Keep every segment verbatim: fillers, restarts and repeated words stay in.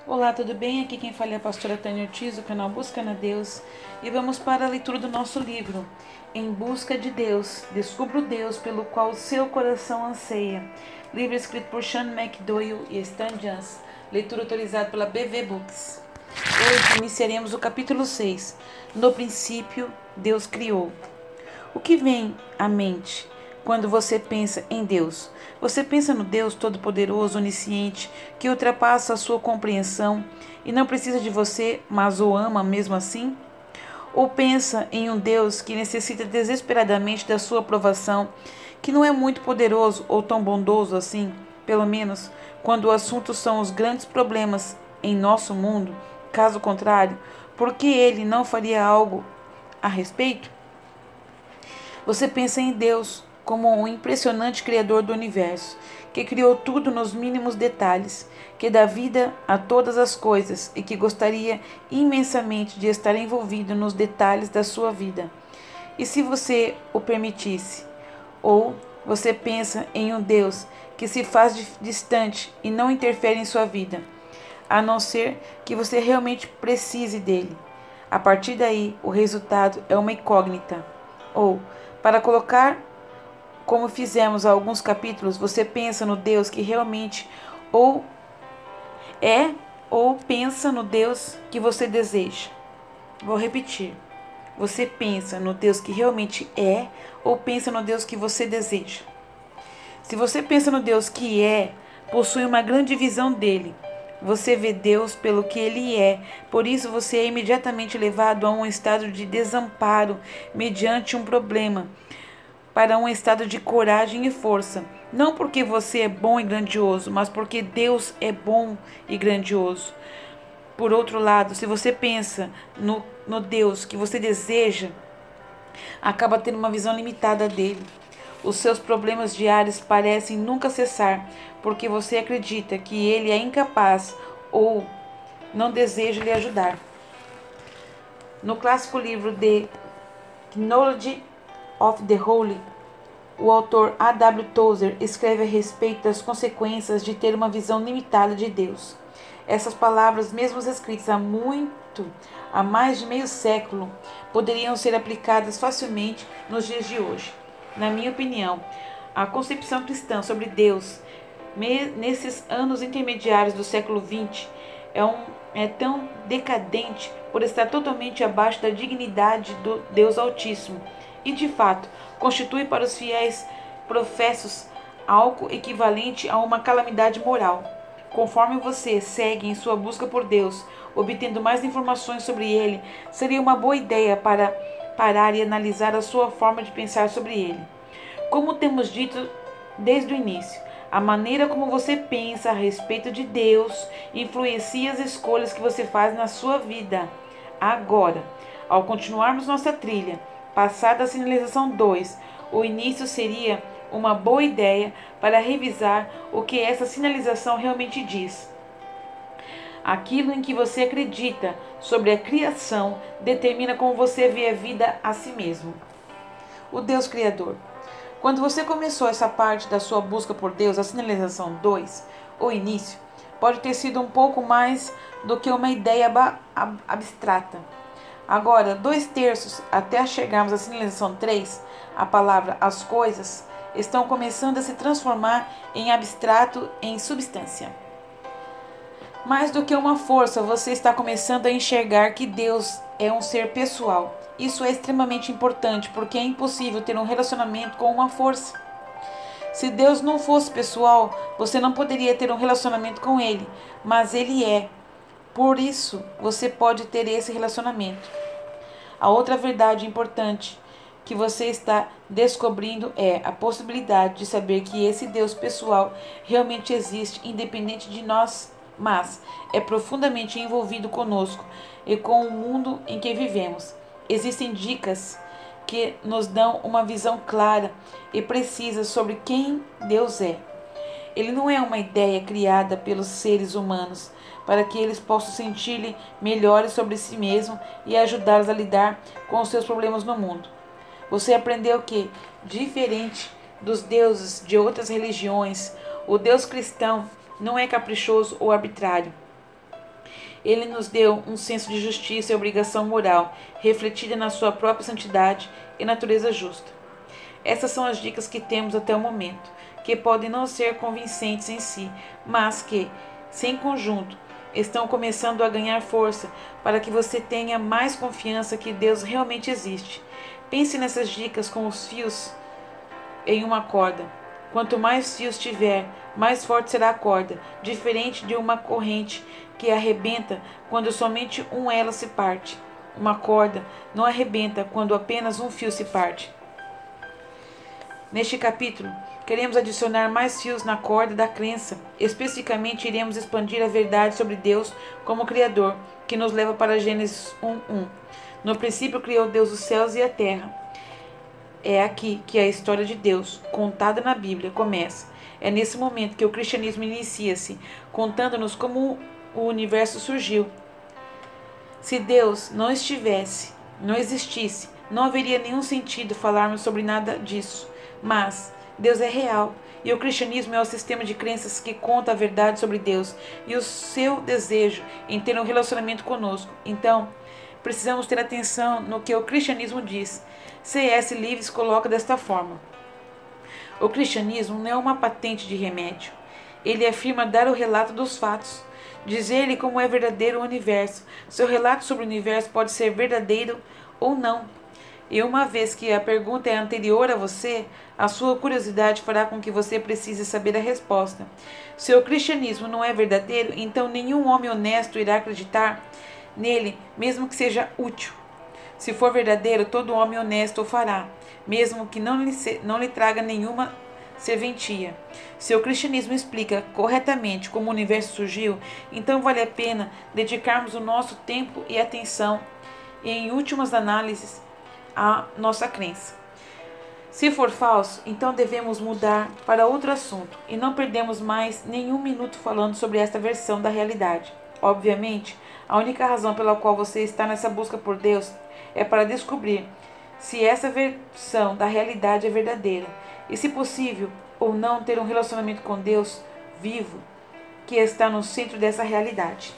Olá, tudo bem? Aqui quem fala é a pastora Tânia Ortiz, do canal Busca na Deus. E vamos para a leitura do nosso livro, Em Busca de Deus, Descubra o Deus pelo qual o seu coração anseia. Livro escrito por Sean McDowell e Stan Jans. Leitura autorizada pela B V Books. Hoje iniciaremos o capítulo seis. No princípio, Deus criou. O que vem à mente quando você pensa em Deus? Você pensa no Deus Todo-Poderoso, Onisciente, que ultrapassa a sua compreensão e não precisa de você, mas o ama mesmo assim? Ou pensa em um Deus que necessita desesperadamente da sua aprovação, que não é muito poderoso ou tão bondoso assim, pelo menos quando o assunto são os grandes problemas em nosso mundo? Caso contrário, por que ele não faria algo a respeito? Você pensa em Deus como um impressionante criador do universo, que criou tudo nos mínimos detalhes, que dá vida a todas as coisas e que gostaria imensamente de estar envolvido nos detalhes da sua vida. E se você o permitisse? Ou você pensa em um Deus que se faz distante e não interfere em sua vida, a não ser que você realmente precise dele. A partir daí, o resultado é uma incógnita. Ou, para colocar como fizemos há alguns capítulos, você pensa no Deus que realmente ou é ou pensa no Deus que você deseja. Vou repetir. Você pensa no Deus que realmente é ou pensa no Deus que você deseja? Se você pensa no Deus que é, possui uma grande visão dele. Você vê Deus pelo que ele é, por isso você é imediatamente levado a um estado de desamparo mediante um problema, para um estado de coragem e força. Não porque você é bom e grandioso, mas porque Deus é bom e grandioso. Por outro lado, se você pensa no, no Deus que você deseja, acaba tendo uma visão limitada dele. Os seus problemas diários parecem nunca cessar, porque você acredita que ele é incapaz ou não deseja lhe ajudar. No clássico livro The Knowledge of the Holy, o autor A W Tozer escreve a respeito das consequências de ter uma visão limitada de Deus. Essas palavras, mesmo escritas há muito, há mais de meio século, poderiam ser aplicadas facilmente nos dias de hoje. Na minha opinião, a concepção cristã sobre Deus, nesses anos intermediários do século vinte, é, um, é tão decadente por estar totalmente abaixo da dignidade do Deus Altíssimo e, de fato, constitui para os fiéis professos algo equivalente a uma calamidade moral. Conforme você segue em sua busca por Deus, obtendo mais informações sobre Ele, seria uma boa ideia para parar e analisar a sua forma de pensar sobre Ele. Como temos dito desde o início, a maneira como você pensa a respeito de Deus influencia as escolhas que você faz na sua vida. Agora, ao continuarmos nossa trilha, passada a sinalização dois, o início seria uma boa ideia para revisar o que essa sinalização realmente diz. Aquilo em que você acredita sobre a criação determina como você vê a vida a si mesmo. O Deus Criador. Quando você começou essa parte da sua busca por Deus, a sinalização dois, o início, pode ter sido um pouco mais do que uma ideia abstrata. Agora, dois terços até chegarmos à sinalização três, a palavra as coisas estão começando a se transformar em abstrato em substância. Mais do que uma força, você está começando a enxergar que Deus é um ser pessoal. Isso é extremamente importante, porque é impossível ter um relacionamento com uma força. Se Deus não fosse pessoal, você não poderia ter um relacionamento com Ele, mas Ele é. Por isso, você pode ter esse relacionamento. A outra verdade importante que você está descobrindo é a possibilidade de saber que esse Deus pessoal realmente existe, independente de nós, mas é profundamente envolvido conosco e com o mundo em que vivemos. Existem dicas que nos dão uma visão clara e precisa sobre quem Deus é. Ele não é uma ideia criada pelos seres humanos para que eles possam sentir melhores sobre si mesmos e ajudá-los a lidar com os seus problemas no mundo. Você aprendeu que, diferente dos deuses de outras religiões, o Deus cristão não é caprichoso ou arbitrário. Ele nos deu um senso de justiça e obrigação moral, refletida na sua própria santidade e natureza justa. Essas são as dicas que temos até o momento, que podem não ser convincentes em si, mas que, se em conjunto, estão começando a ganhar força para que você tenha mais confiança que Deus realmente existe. Pense nessas dicas com os fios em uma corda. Quanto mais fios tiver, mais forte será a corda, diferente de uma corrente que arrebenta quando somente um elo se parte. Uma corda não arrebenta quando apenas um fio se parte. Neste capítulo, queremos adicionar mais fios na corda da crença. Especificamente, iremos expandir a verdade sobre Deus como Criador, que nos leva para Gênesis um, um. No princípio criou Deus os céus e a terra. É aqui que a história de Deus, contada na Bíblia, começa. É nesse momento que o cristianismo inicia-se, contando-nos como o universo surgiu. Se Deus não estivesse, não existisse, não haveria nenhum sentido falarmos sobre nada disso. Mas Deus é real, e o cristianismo é o sistema de crenças que conta a verdade sobre Deus e o seu desejo em ter um relacionamento conosco. Então, precisamos ter atenção no que o cristianismo diz. C S Lewis coloca desta forma: o cristianismo não é uma patente de remédio. Ele afirma dar o relato dos fatos, dizer-lhe como é verdadeiro o universo. Seu relato sobre o universo pode ser verdadeiro ou não. E uma vez que a pergunta é anterior a você, a sua curiosidade fará com que você precise saber a resposta. Se o cristianismo não é verdadeiro, então nenhum homem honesto irá acreditar nele, mesmo que seja útil. Se for verdadeiro, todo homem honesto o fará, mesmo que não lhe, não lhe traga nenhuma serventia. Se o cristianismo explica corretamente como o universo surgiu, então vale a pena dedicarmos o nosso tempo e atenção e, em últimas análises, a nossa crença. Se for falso, então devemos mudar para outro assunto e não perdemos mais nenhum minuto falando sobre esta versão da realidade. Obviamente, a única razão pela qual você está nessa busca por Deus é para descobrir se essa versão da realidade é verdadeira e, se possível ou não, ter um relacionamento com Deus vivo que está no centro dessa realidade.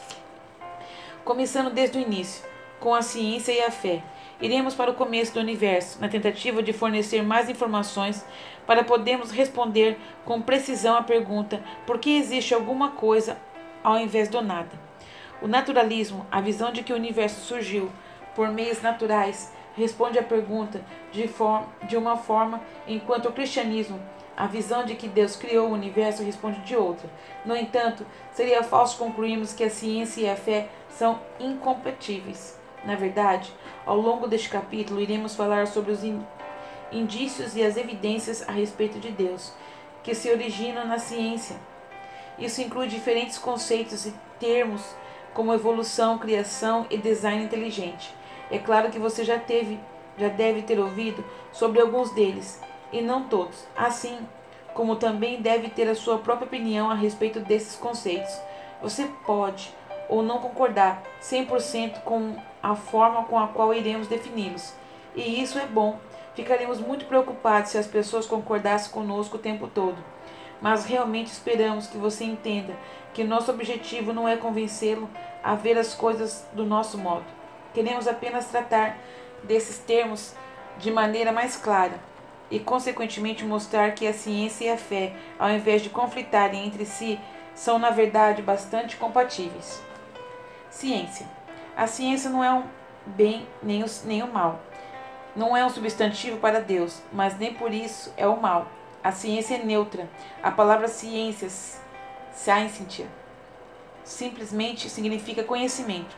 Começando desde o início, com a ciência e a fé. Iremos para o começo do universo, na tentativa de fornecer mais informações para podermos responder com precisão a pergunta: por que existe alguma coisa ao invés do nada? O naturalismo, a visão de que o universo surgiu por meios naturais, responde à pergunta de, forma, de uma forma, enquanto o cristianismo, a visão de que Deus criou o universo, responde de outra. No entanto, seria falso concluirmos que a ciência e a fé são incompatíveis. Na verdade, ao longo deste capítulo, iremos falar sobre os indícios e as evidências a respeito de Deus, que se originam na ciência. Isso inclui diferentes conceitos e termos como evolução, criação e design inteligente. É claro que você já teve, já deve ter ouvido sobre alguns deles, e não todos, assim como também deve ter a sua própria opinião a respeito desses conceitos. Você pode ou não concordar cem por cento com a forma com a qual iremos defini-los, e isso é bom. Ficaremos muito preocupados se as pessoas concordassem conosco o tempo todo, mas realmente esperamos que você entenda que nosso objetivo não é convencê-lo a ver as coisas do nosso modo. Queremos apenas tratar desses termos de maneira mais clara e, consequentemente, mostrar que a ciência e a fé, ao invés de conflitarem entre si, são, na verdade, bastante compatíveis. Ciência. A ciência não é um bem nem o, nem o mal. Não é um substantivo para Deus, mas nem por isso é o mal. A ciência é neutra. A palavra ciências, scientia, simplesmente significa conhecimento.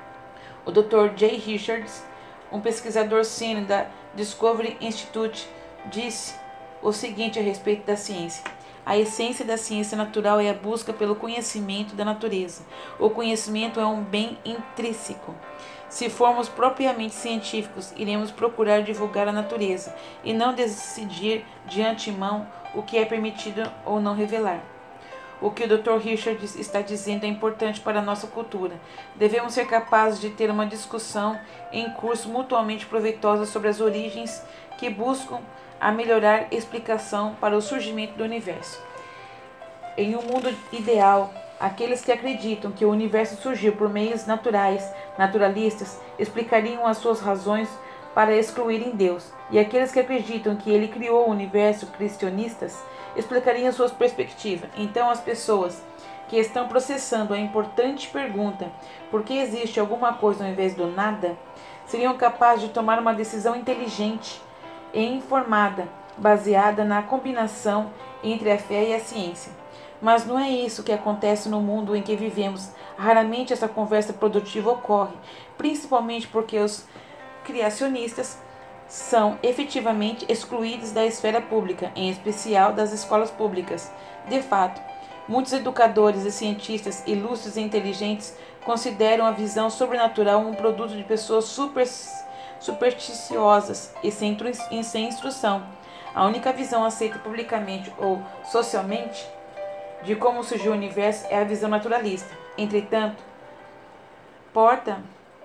O doutor Jay Richards, um pesquisador sênior da Discovery Institute, disse o seguinte a respeito da ciência: a essência da ciência natural é a busca pelo conhecimento da natureza. O conhecimento é um bem intrínseco. Se formos propriamente científicos, iremos procurar divulgar a natureza e não decidir de antemão o que é permitido ou não revelar. O que o doutor Richards está dizendo é importante para a nossa cultura. Devemos ser capazes de ter uma discussão em curso mutuamente proveitosa sobre as origens que buscam a melhorar explicação para o surgimento do universo. Em um mundo ideal, Aqueles que acreditam que o universo surgiu por meios naturais, naturalistas, explicariam as suas razões para excluírem Deus. E aqueles que acreditam que ele criou o universo, cristianistas, explicariam suas perspectivas. Então as pessoas que estão processando a importante pergunta por que existe alguma coisa ao invés do nada, seriam capazes de tomar uma decisão inteligente e informada, baseada na combinação entre a fé e a ciência. Mas não é isso que acontece no mundo em que vivemos. Raramente essa conversa produtiva ocorre, principalmente porque os criacionistas são efetivamente excluídos da esfera pública, em especial das escolas públicas. De fato, muitos educadores e cientistas ilustres e inteligentes consideram a visão sobrenatural um produto de pessoas super, supersticiosas e sem, e sem instrução. A única visão aceita publicamente ou socialmente de como surgiu o universo é a visão naturalista. Entretanto, porta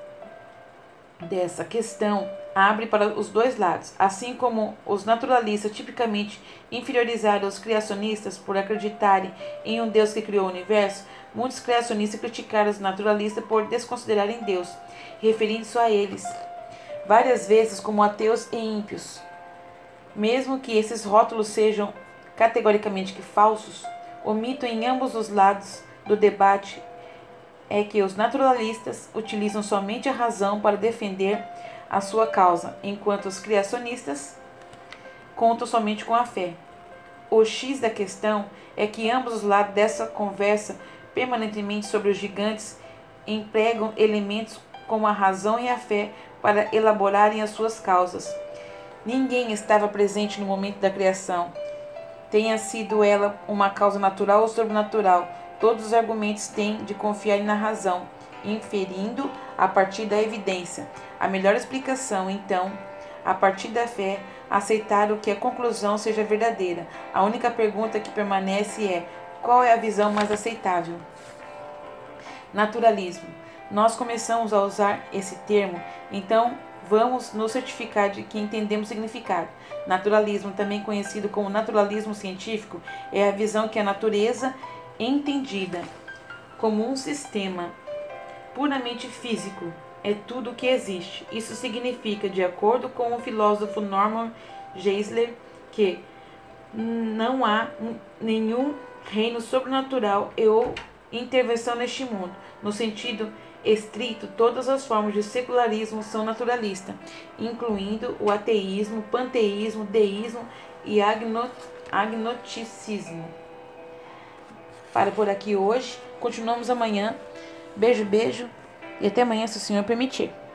dessa questão abre para os dois lados. Assim como os naturalistas tipicamente inferiorizaram os criacionistas por acreditarem em um Deus que criou o universo, muitos criacionistas criticaram os naturalistas por desconsiderarem Deus, referindo-se a eles várias vezes como ateus e ímpios. Mesmo que esses rótulos sejam categoricamente falsos, o mito em ambos os lados do debate é que os naturalistas utilizam somente a razão para defender a sua causa, enquanto os criacionistas contam somente com a fé. O X da questão é que ambos os lados dessa conversa permanentemente sobre os gigantes empregam elementos como a razão e a fé para elaborarem as suas causas. Ninguém estava presente no momento da criação, tenha sido ela uma causa natural ou sobrenatural. Todos os argumentos têm de confiar na razão, inferindo a partir da evidência. A melhor explicação, então, a partir da fé, aceitar o que a conclusão seja verdadeira. A única pergunta que permanece é: qual é a visão mais aceitável? Naturalismo. Nós começamos a usar esse termo, então vamos nos certificar de que entendemos o significado. Naturalismo, também conhecido como naturalismo científico, é a visão que a natureza entendida como um sistema puramente físico é tudo o que existe. Isso significa, de acordo com o filósofo Norman Geisler, que não há nenhum reino sobrenatural ou intervenção neste mundo. No sentido estrito, todas as formas de secularismo são naturalistas, incluindo o ateísmo, panteísmo, deísmo e agnosticismo. Para por aqui hoje, continuamos amanhã. Beijo, beijo e até amanhã, se o Senhor permitir.